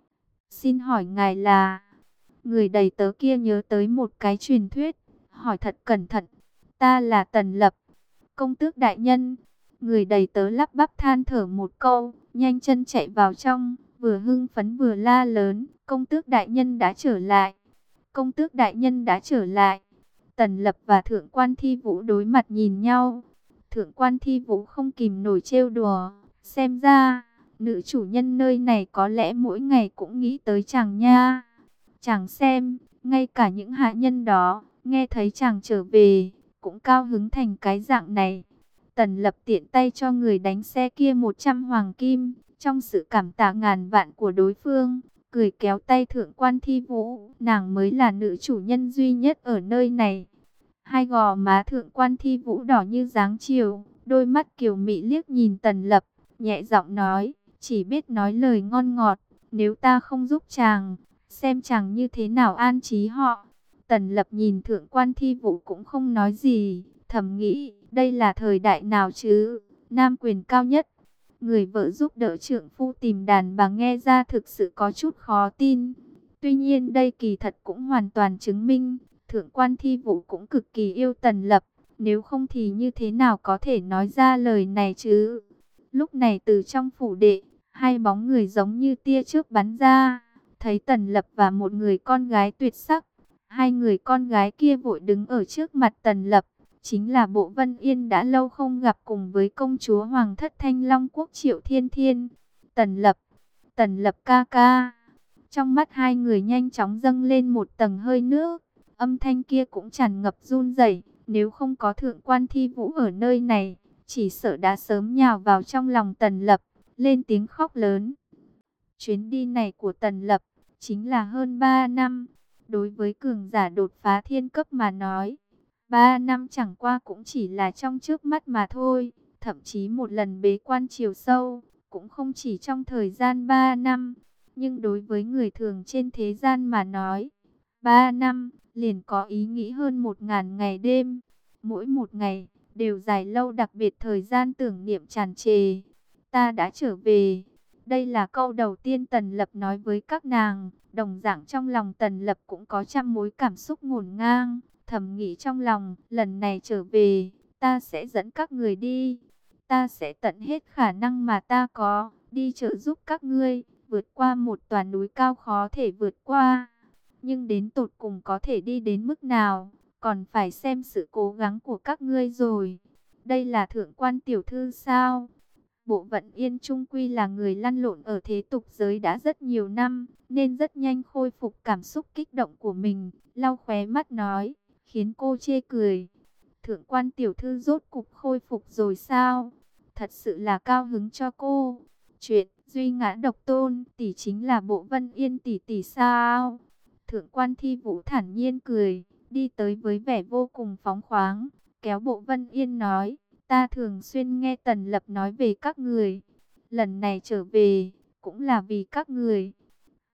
Xin hỏi ngài là... Người đầy tớ kia nhớ tới một cái truyền thuyết, hỏi thật cẩn thận. Ta là Tần Lập. Công tước đại nhân. Người đầy tớ lắp bắp than thở một câu, nhanh chân chạy vào trong, vừa hưng phấn vừa la lớn, công tước đại nhân đã trở lại. Công tước đại nhân đã trở lại. Tần Lập và Thượng quan Thi Vũ đối mặt nhìn nhau. Thượng quan Thi Vũ không kìm nổi trêu đùa, xem ra nữ chủ nhân nơi này có lẽ mỗi ngày cũng nghĩ tới chàng nha. Chàng xem, ngay cả những hạ nhân đó, nghe thấy chàng trở về, cũng cao hứng thành cái dạng này. Tần Lập tiện tay cho người đánh xe kia một trăm hoàng kim, trong sự cảm tạ ngàn vạn của đối phương, cười kéo tay Thượng quan Thi Vũ, nàng mới là nữ chủ nhân duy nhất ở nơi này. Hai gò má Thượng quan Thi Vũ đỏ như dáng chiều, đôi mắt kiều mị liếc nhìn Tần Lập, nhẹ giọng nói, chỉ biết nói lời ngon ngọt, nếu ta không giúp chàng, xem chàng như thế nào an trí họ. Tần Lập nhìn Thượng quan Thi Vũ cũng không nói gì, thầm nghĩ, đây là thời đại nào chứ, nam quyền cao nhất. Người vợ giúp đỡ trượng phu tìm đàn bà nghe ra thực sự có chút khó tin. Tuy nhiên đây kỳ thật cũng hoàn toàn chứng minh, Thượng quan Thi Vũ cũng cực kỳ yêu Tần Lập, nếu không thì như thế nào có thể nói ra lời này chứ. Lúc này từ trong phủ đệ, hai bóng người giống như tia chớp bắn ra, thấy Tần Lập và một người con gái tuyệt sắc. Hai người con gái kia vội đứng ở trước mặt Tần Lập, chính là Bộ Vân Yên đã lâu không gặp cùng với công chúa Hoàng thất Thanh Long Quốc Triệu Thiên Thiên. Tần Lập, Tần Lập ca ca. Trong mắt hai người nhanh chóng dâng lên một tầng hơi nước, âm thanh kia cũng tràn ngập run rẩy. Nếu không có Thượng quan Thi Vũ ở nơi này, chỉ sợ đã sớm nhào vào trong lòng Tần Lập, lên tiếng khóc lớn. Chuyến đi này của Tần Lập chính là hơn ba năm. Đối với cường giả đột phá thiên cấp mà nói, ba năm chẳng qua cũng chỉ là trong trước mắt mà thôi. Thậm chí một lần bế quan chiều sâu, cũng không chỉ trong thời gian ba năm. Nhưng đối với người thường trên thế gian mà nói, ba năm liền có ý nghĩ hơn một ngàn ngày đêm. Mỗi một ngày đều dài lâu, đặc biệt thời gian tưởng niệm tràn trề. Ta đã trở về. Đây là câu đầu tiên Tần Lập nói với các nàng. Đồng dạng trong lòng Tần Lập cũng có trăm mối cảm xúc ngổn ngang. Thầm nghĩ trong lòng, lần này trở về, ta sẽ dẫn các người đi. Ta sẽ tận hết khả năng mà ta có, đi trợ giúp các ngươi, vượt qua một tòa núi cao khó thể vượt qua. Nhưng đến tột cùng có thể đi đến mức nào, còn phải xem sự cố gắng của các ngươi rồi. Đây là Thượng quan tiểu thư sao? Bộ Vận Yên trung quy là người lăn lộn ở thế tục giới đã rất nhiều năm, nên rất nhanh khôi phục cảm xúc kích động của mình, lau khóe mắt nói, khiến cô chê cười. Thượng quan tiểu thư rốt cục khôi phục rồi sao? Thật sự là cao hứng cho cô. Chuyện duy ngã độc tôn tỷ chính là Bộ Vân Yên tỷ tỷ sao? Thượng quan Thi Vũ thản nhiên cười, đi tới với vẻ vô cùng phóng khoáng, kéo Bộ Vân Yên nói, ta thường xuyên nghe Tần Lập nói về các người, lần này trở về cũng là vì các người.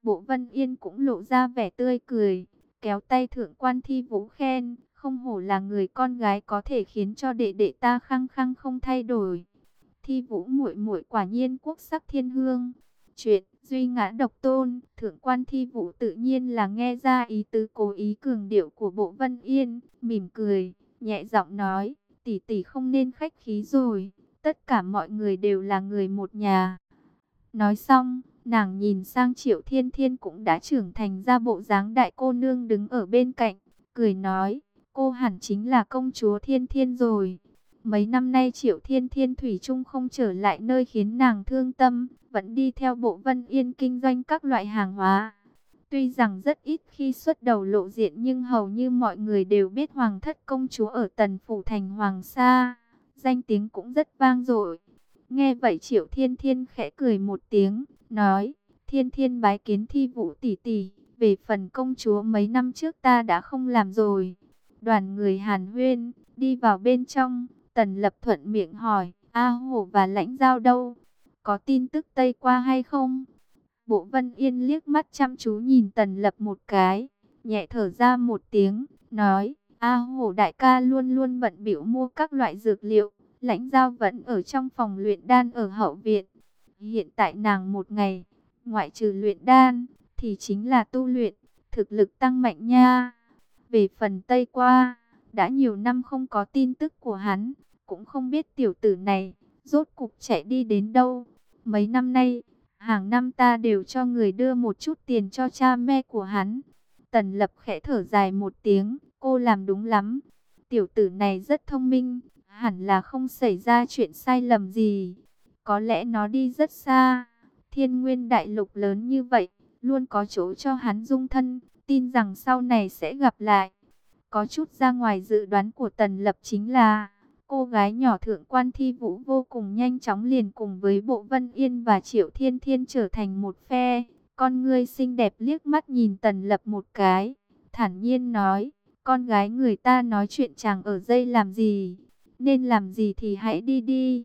Bộ Vân Yên cũng lộ ra vẻ tươi cười, kéo tay Thượng quan Thi Vũ khen, không hổ là người con gái có thể khiến cho đệ đệ ta khăng khăng không thay đổi. Thi Vũ muội muội quả nhiên quốc sắc thiên hương. Chuyện duy ngã độc tôn, Thượng quan Thi Vũ tự nhiên là nghe ra ý tứ cố ý cường điệu của Bộ Vân Yên, mỉm cười, nhẹ giọng nói, tỷ tỷ không nên khách khí rồi, tất cả mọi người đều là người một nhà. Nói xong, nàng nhìn sang Triệu Thiên Thiên cũng đã trưởng thành ra bộ dáng đại cô nương đứng ở bên cạnh, cười nói, cô hẳn chính là công chúa Thiên Thiên rồi. Mấy năm nay Triệu Thiên Thiên thủy chung không trở lại nơi khiến nàng thương tâm, vẫn đi theo Bộ Vân Yên kinh doanh các loại hàng hóa. Tuy rằng rất ít khi xuất đầu lộ diện nhưng hầu như mọi người đều biết Hoàng thất công chúa ở Tần Phủ Thành Hoàng Sa, danh tiếng cũng rất vang dội. Nghe vậy Triệu Thiên Thiên khẽ cười một tiếng, nói, Thiên Thiên bái kiến Thi Vũ tỷ tỷ, về phần công chúa mấy năm trước ta đã không làm rồi. Đoàn người hàn huyên, đi vào bên trong, Tần Lập thuận miệng hỏi, A Hổ và Lãnh Giao đâu? Có tin tức Tây qua hay không? Bộ Vân Yên liếc mắt chăm chú nhìn Tần Lập một cái, nhẹ thở ra một tiếng, nói, A Hổ đại ca luôn luôn bận bịu mua các loại dược liệu, Lãnh Giao vẫn ở trong phòng luyện đan ở hậu viện. Hiện tại nàng một ngày, ngoại trừ luyện đan, thì chính là tu luyện, thực lực tăng mạnh nha. Về phần Tây qua, đã nhiều năm không có tin tức của hắn, cũng không biết tiểu tử này, rốt cục chạy đi đến đâu. Mấy năm nay, hàng năm ta đều cho người đưa một chút tiền cho cha mẹ của hắn. Tần Lập khẽ thở dài một tiếng, cô làm đúng lắm. Tiểu tử này rất thông minh, hẳn là không xảy ra chuyện sai lầm gì. Có lẽ nó đi rất xa, thiên nguyên đại lục lớn như vậy, luôn có chỗ cho hắn dung thân, tin rằng sau này sẽ gặp lại. Có chút ra ngoài dự đoán của Tần Lập chính là, cô gái nhỏ Thượng quan Thi Vũ vô cùng nhanh chóng liền cùng với Bộ Vân Yên và Triệu Thiên Thiên trở thành một phe. Con ngươi xinh đẹp liếc mắt nhìn Tần Lập một cái, thản nhiên nói, con gái người ta nói chuyện chàng ở dây làm gì, nên làm gì thì hãy đi đi.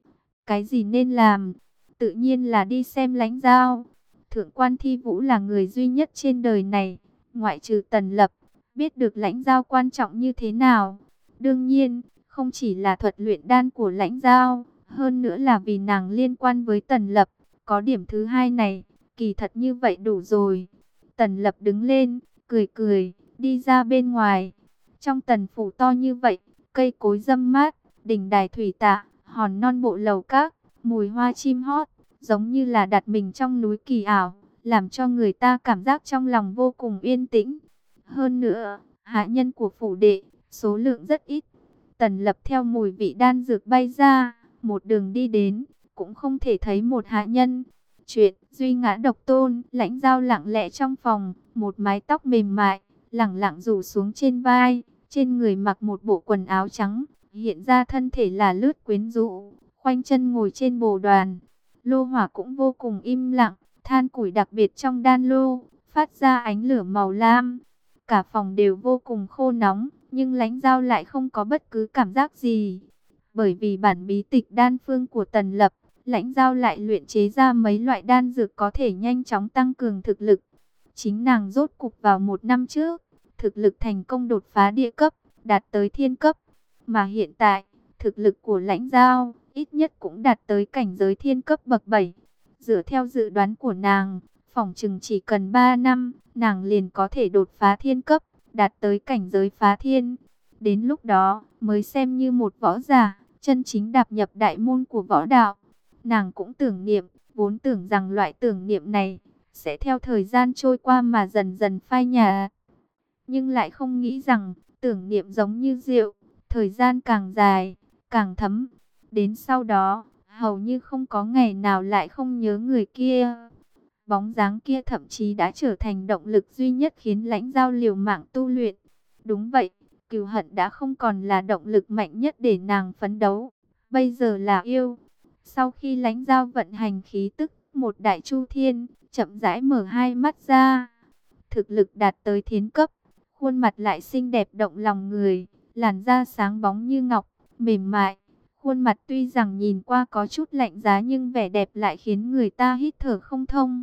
Cái gì nên làm? Tự nhiên là đi xem Lãnh Giao. Thượng quan Thi Vũ là người duy nhất trên đời này, ngoại trừ Tần Lập, biết được Lãnh Giao quan trọng như thế nào. Đương nhiên, không chỉ là thuật luyện đan của Lãnh Giao, hơn nữa là vì nàng liên quan với Tần Lập. Có điểm thứ hai này, kỳ thật như vậy đủ rồi. Tần Lập đứng lên, cười cười, đi ra bên ngoài. Trong Tần phủ to như vậy, cây cối râm mát, đỉnh đài thủy tạ, hòn non bộ lầu các, mùi hoa chim hót, giống như là đặt mình trong núi kỳ ảo, làm cho người ta cảm giác trong lòng vô cùng yên tĩnh. Hơn nữa, hạ nhân của phủ đệ, số lượng rất ít. Tần Lập theo mùi vị đan dược bay ra, một đường đi đến, cũng không thể thấy một hạ nhân. Chuyện duy ngã độc tôn, Lãnh Giao lặng lẽ trong phòng, một mái tóc mềm mại, lẳng lặng rủ xuống trên vai, trên người mặc một bộ quần áo trắng, hiện ra thân thể là lướt quyến rũ, khoanh chân ngồi trên bồ đoàn. Lô hỏa cũng vô cùng im lặng, than củi đặc biệt trong đan lô, phát ra ánh lửa màu lam. Cả phòng đều vô cùng khô nóng, nhưng Lãnh Giao lại không có bất cứ cảm giác gì. Bởi vì bản bí tịch đan phương của Tần Lập, Lãnh Giao lại luyện chế ra mấy loại đan dược có thể nhanh chóng tăng cường thực lực. Chính nàng rốt cục vào một năm trước, thực lực thành công đột phá địa cấp, đạt tới thiên cấp. Mà hiện tại, thực lực của Lãnh Giao, ít nhất cũng đạt tới cảnh giới thiên cấp bậc bảy. Dựa theo dự đoán của nàng, phỏng chừng chỉ cần ba năm, nàng liền có thể đột phá thiên cấp, đạt tới cảnh giới phá thiên. Đến lúc đó, mới xem như một võ giả, chân chính đạp nhập đại môn của võ đạo. Nàng cũng tưởng niệm, vốn tưởng rằng loại tưởng niệm này, sẽ theo thời gian trôi qua mà dần dần phai nhạt. Nhưng lại không nghĩ rằng, tưởng niệm giống như rượu, thời gian càng dài, càng thấm. Đến sau đó, hầu như không có ngày nào lại không nhớ người kia. Bóng dáng kia thậm chí đã trở thành động lực duy nhất khiến Lãnh Giao liều mạng tu luyện. Đúng vậy, cừu hận đã không còn là động lực mạnh nhất để nàng phấn đấu. Bây giờ là yêu. Sau khi Lãnh Giao vận hành khí tức, một đại chu thiên, chậm rãi mở hai mắt ra. Thực lực đạt tới thiên cấp, khuôn mặt lại xinh đẹp động lòng người, làn da sáng bóng như ngọc, mềm mại. Khuôn mặt tuy rằng nhìn qua có chút lạnh giá nhưng vẻ đẹp lại khiến người ta hít thở không thông.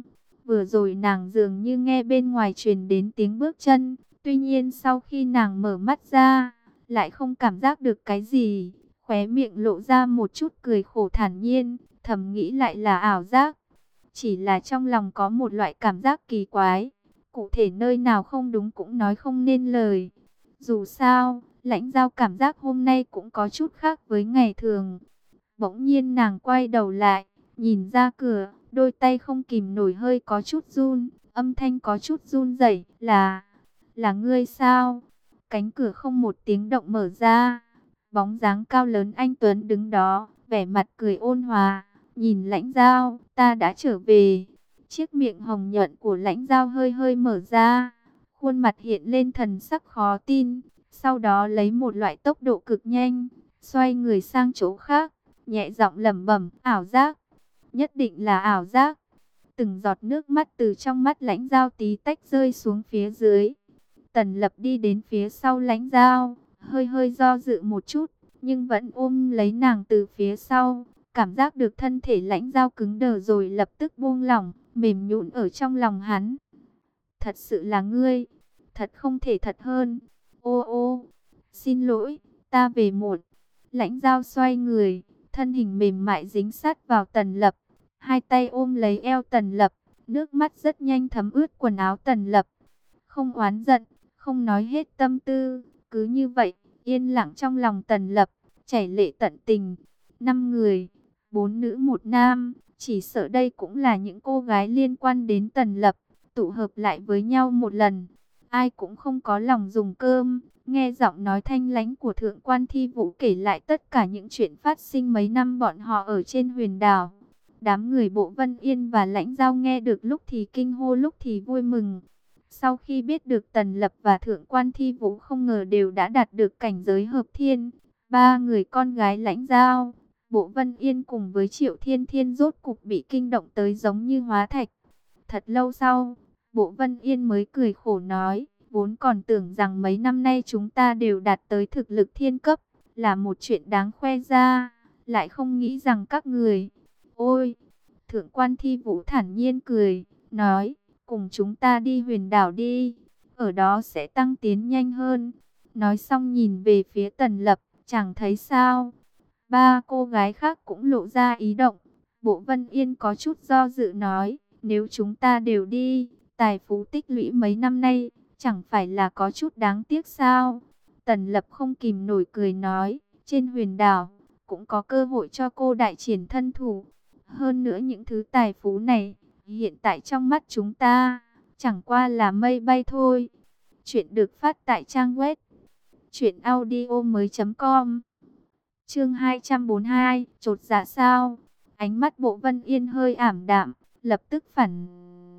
Vừa rồi nàng dường như nghe bên ngoài truyền đến tiếng bước chân, tuy nhiên sau khi nàng mở mắt ra, lại không cảm giác được cái gì, khóe miệng lộ ra một chút cười khổ thản nhiên, thầm nghĩ lại là ảo giác. Chỉ là trong lòng có một loại cảm giác kỳ quái, cụ thể nơi nào không đúng cũng nói không nên lời. Dù sao, Lãnh Giao cảm giác hôm nay cũng có chút khác với ngày thường. Bỗng nhiên nàng quay đầu lại, nhìn ra cửa, đôi tay không kìm nổi hơi có chút run, âm thanh có chút run rẩy, là, là ngươi sao? Cánh cửa không một tiếng động mở ra, bóng dáng cao lớn anh Tuấn đứng đó, vẻ mặt cười ôn hòa, nhìn Lãnh Giao, ta đã trở về. Chiếc miệng hồng nhuận của Lãnh Giao hơi hơi mở ra, khuôn mặt hiện lên thần sắc khó tin, sau đó lấy một loại tốc độ cực nhanh, xoay người sang chỗ khác, nhẹ giọng lẩm bẩm, ảo giác, nhất định là ảo giác. Từng giọt nước mắt từ trong mắt Lãnh Giao tí tách rơi xuống phía dưới. Tần Lập đi đến phía sau Lãnh Giao, hơi hơi do dự một chút, nhưng vẫn ôm lấy nàng từ phía sau. Cảm giác được thân thể Lãnh Giao cứng đờ rồi lập tức buông lỏng, mềm nhũn ở trong lòng hắn. Thật sự là ngươi, thật không thể thật hơn. Ô ô, xin lỗi, ta về muộn. Lãnh Giao xoay người, thân hình mềm mại dính sát vào Tần Lập, hai tay ôm lấy eo Tần Lập, nước mắt rất nhanh thấm ướt quần áo Tần Lập. Không oán giận, không nói hết tâm tư, cứ như vậy, yên lặng trong lòng Tần Lập, chảy lệ tận tình. Năm người, bốn nữ một nam, chỉ sợ đây cũng là những cô gái liên quan đến Tần Lập, tụ hợp lại với nhau một lần. Ai cũng không có lòng dùng cơm, nghe giọng nói thanh lãnh của Thượng quan Thi Vũ kể lại tất cả những chuyện phát sinh mấy năm bọn họ ở trên huyền đảo. Đám người Bộ Vân Yên và Lãnh Giao nghe được lúc thì kinh hô lúc thì vui mừng. Sau khi biết được Tần Lập và Thượng quan Thi Vũ không ngờ đều đã đạt được cảnh giới hợp thiên, ba người con gái Lãnh Giao, Bộ Vân Yên cùng với Triệu Thiên Thiên rốt cục bị kinh động tới giống như hóa thạch. Thật lâu sau, Bộ Vân Yên mới cười khổ nói, vốn còn tưởng rằng mấy năm nay chúng ta đều đạt tới thực lực thiên cấp, là một chuyện đáng khoe ra, lại không nghĩ rằng các người... Ôi! Thượng quan Thi Vũ thản nhiên cười, nói, cùng chúng ta đi huyền đảo đi, ở đó sẽ tăng tiến nhanh hơn. Nói xong nhìn về phía Tần Lập, chẳng thấy sao. Ba cô gái khác cũng lộ ra ý động. Bộ Vân Yên có chút do dự nói, nếu chúng ta đều đi, tài phú tích lũy mấy năm nay, chẳng phải là có chút đáng tiếc sao? Tần Lập không kìm nổi cười nói, trên huyền đảo, cũng có cơ hội cho cô đại triển thân thủ. Hơn nữa những thứ tài phú này, hiện tại trong mắt chúng ta, chẳng qua là mây bay thôi. Chuyện được phát tại trang web truyện audio mới chấm com. Chương hai trăm bốn mươi hai, chột dạ sao? Ánh mắt Bộ Vân Yên hơi ảm đạm, lập tức phản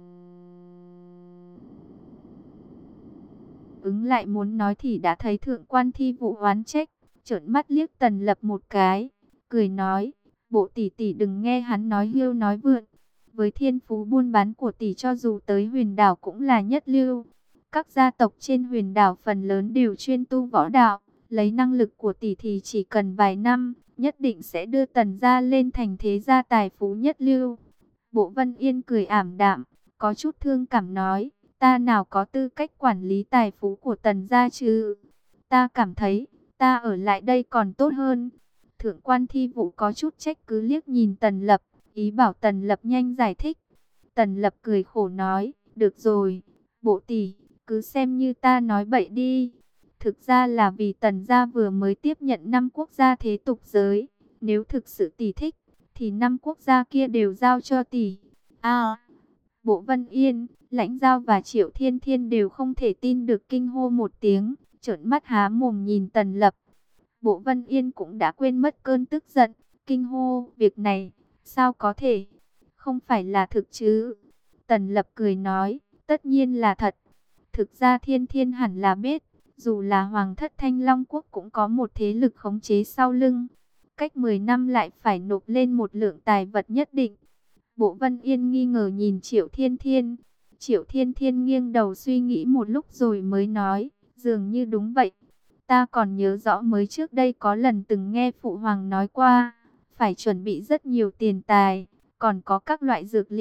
ứng lại muốn nói thì đã thấy Thượng quan Thi Vũ oán trách, trợn mắt liếc Tần Lập một cái, cười nói, Bộ tỷ tỷ đừng nghe hắn nói hưu nói vượn. Với thiên phú buôn bán của tỷ cho dù tới huyền đảo cũng là nhất lưu. Các gia tộc trên huyền đảo phần lớn đều chuyên tu võ đạo. Lấy năng lực của tỷ thì chỉ cần vài năm, nhất định sẽ đưa Tần gia lên thành thế gia tài phú nhất lưu. Bộ Vân Yên cười ảm đạm, có chút thương cảm nói, ta nào có tư cách quản lý tài phú của Tần gia chứ. Ta cảm thấy, ta ở lại đây còn tốt hơn. Thượng quan Thi Vũ có chút trách cứ liếc nhìn Tần Lập, ý bảo Tần Lập nhanh giải thích. Tần Lập cười khổ nói, được rồi, Bộ tỷ, cứ xem như ta nói bậy đi. Thực ra là vì Tần gia vừa mới tiếp nhận năm quốc gia thế tục giới. Nếu thực sự tỷ thích, thì năm quốc gia kia đều giao cho tỷ. À, Bộ Vân Yên, Lãnh Giao và Triệu Thiên Thiên đều không thể tin được kinh hô một tiếng, trợn mắt há mồm nhìn Tần Lập. Bộ Vân Yên cũng đã quên mất cơn tức giận, kinh hô, việc này, sao có thể, không phải là thực chứ? Tần Lập cười nói, tất nhiên là thật. Thực ra Thiên Thiên hẳn là biết, dù là Hoàng thất Thanh Long Quốc cũng có một thế lực khống chế sau lưng. Cách mười năm lại phải nộp lên một lượng tài vật nhất định. Bộ Vân Yên nghi ngờ nhìn Triệu Thiên Thiên. Triệu Thiên Thiên nghiêng đầu suy nghĩ một lúc rồi mới nói, dường như đúng vậy. Ta còn nhớ rõ mới trước đây có lần từng nghe Phụ Hoàng nói qua, phải chuẩn bị rất nhiều tiền tài, còn có các loại dược liệu,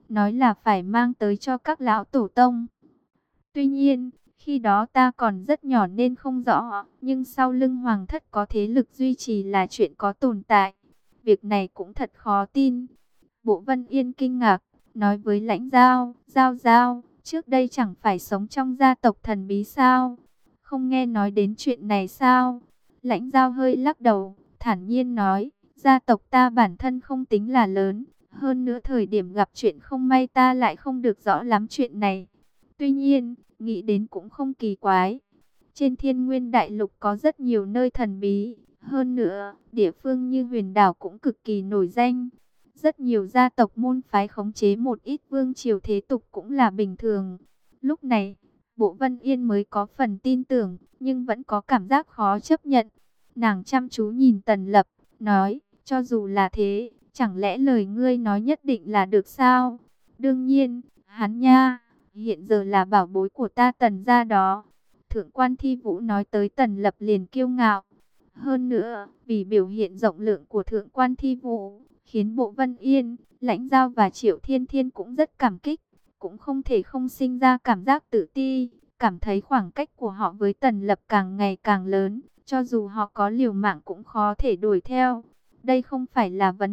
nói là phải mang tới cho các lão tổ tông. Tuy nhiên, khi đó ta còn rất nhỏ nên không rõ, nhưng sau lưng hoàng thất có thế lực duy trì là chuyện có tồn tại. Việc này cũng thật khó tin. Bộ Vân Yên kinh ngạc, nói với Lãnh Giao, Giao Giao, trước đây chẳng phải sống trong gia tộc thần bí sao? Không nghe nói đến chuyện này sao? Lãnh Giao hơi lắc đầu, thản nhiên nói, gia tộc ta bản thân không tính là lớn. Hơn nữa thời điểm gặp chuyện không may ta lại không được rõ lắm chuyện này. Tuy nhiên, nghĩ đến cũng không kỳ quái. Trên Thiên Nguyên Đại Lục có rất nhiều nơi thần bí. Hơn nữa, địa phương như Huyền Đảo cũng cực kỳ nổi danh. Rất nhiều gia tộc môn phái khống chế một ít vương triều thế tục cũng là bình thường. Lúc này, Bộ Vân Yên mới có phần tin tưởng, nhưng vẫn có cảm giác khó chấp nhận. Nàng chăm chú nhìn Tần Lập, nói, cho dù là thế, chẳng lẽ lời ngươi nói nhất định là được sao? Đương nhiên, hắn nha, hiện giờ là bảo bối của ta Tần gia đó. Thượng quan Thi Vũ nói tới Tần Lập liền kiêu ngạo. Hơn nữa, vì biểu hiện rộng lượng của Thượng quan Thi Vũ, khiến Bộ Vân Yên, Lãnh Giao và Triệu Thiên Thiên cũng rất cảm kích. Cũng không thể không sinh ra cảm giác tự ti, cảm thấy khoảng cách của họ với Tần Lập càng ngày càng lớn. Cho dù họ có liều mạng cũng khó thể đuổi theo. Đây không phải là vấn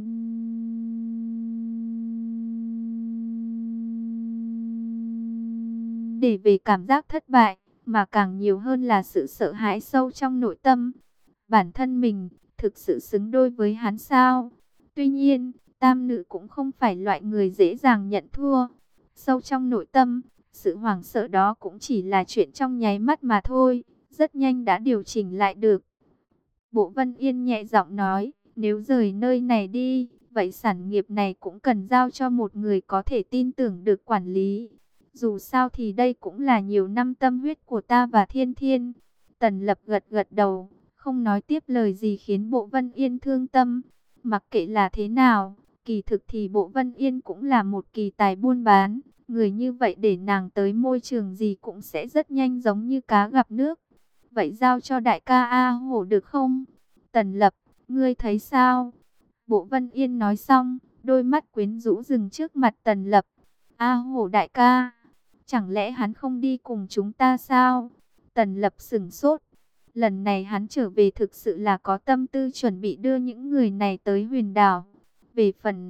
đề về cảm giác thất bại, mà càng nhiều hơn là sự sợ hãi sâu trong nội tâm. Bản thân mình, thực sự xứng đôi với hắn sao? Tuy nhiên, tam nữ cũng không phải loại người dễ dàng nhận thua. Sâu trong nội tâm, sự hoảng sợ đó cũng chỉ là chuyện trong nháy mắt mà thôi, rất nhanh đã điều chỉnh lại được. Bộ Vân Yên nhẹ giọng nói, nếu rời nơi này đi, vậy sản nghiệp này cũng cần giao cho một người có thể tin tưởng được quản lý. Dù sao thì đây cũng là nhiều năm tâm huyết của ta và Thiên Thiên. Tần Lập gật gật đầu, không nói tiếp lời gì khiến Bộ Vân Yên thương tâm. Mặc kệ là thế nào, kỳ thực thì Bộ Vân Yên cũng là một kỳ tài buôn bán. Người như vậy để nàng tới môi trường gì cũng sẽ rất nhanh giống như cá gặp nước. Vậy giao cho đại ca A Hổ được không? Tần Lập, ngươi thấy sao? Bộ Vân Yên nói xong, đôi mắt quyến rũ dừng trước mặt Tần Lập. A Hổ đại ca, chẳng lẽ hắn không đi cùng chúng ta sao? Tần Lập sững sốt. Lần này hắn trở về thực sự là có tâm tư chuẩn bị đưa những người này tới Huyền Đảo. Về phần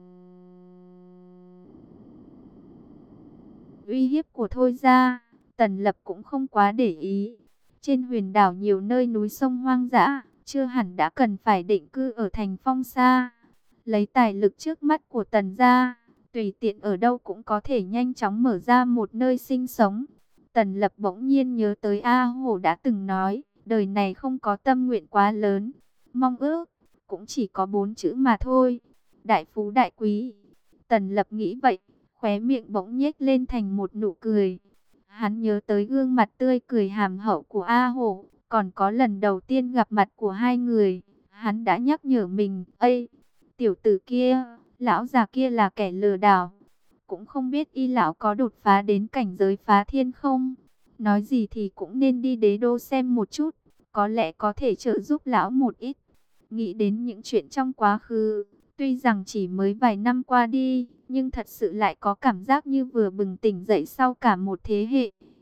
uy hiếp của Thôi gia, Tần Lập cũng không quá để ý. Trên Huyền Đảo nhiều nơi núi sông hoang dã, chưa hẳn đã cần phải định cư ở thành Phong Sa. Lấy tài lực trước mắt của Tần gia, tùy tiện ở đâu cũng có thể nhanh chóng mở ra một nơi sinh sống. Tần Lập bỗng nhiên nhớ tới A Hổ đã từng nói, đời này không có tâm nguyện quá lớn, mong ước cũng chỉ có bốn chữ mà thôi, đại phú đại quý. Tần Lập nghĩ vậy, khóe miệng bỗng nhếch lên thành một nụ cười. Hắn nhớ tới gương mặt tươi cười hàm hậu của A Hổ, còn có lần đầu tiên gặp mặt của hai người, hắn đã nhắc nhở mình, "Ây, tiểu tử kia, lão già kia là kẻ lừa đảo, cũng không biết y lão có đột phá đến cảnh giới phá thiên không? Nói gì thì cũng nên đi đế đô xem một chút, có lẽ có thể trợ giúp lão một ít." Nghĩ đến những chuyện trong quá khứ, tuy rằng chỉ mới vài năm qua đi, nhưng thật sự lại có cảm giác như vừa bừng tỉnh dậy sau cả một thế hệ.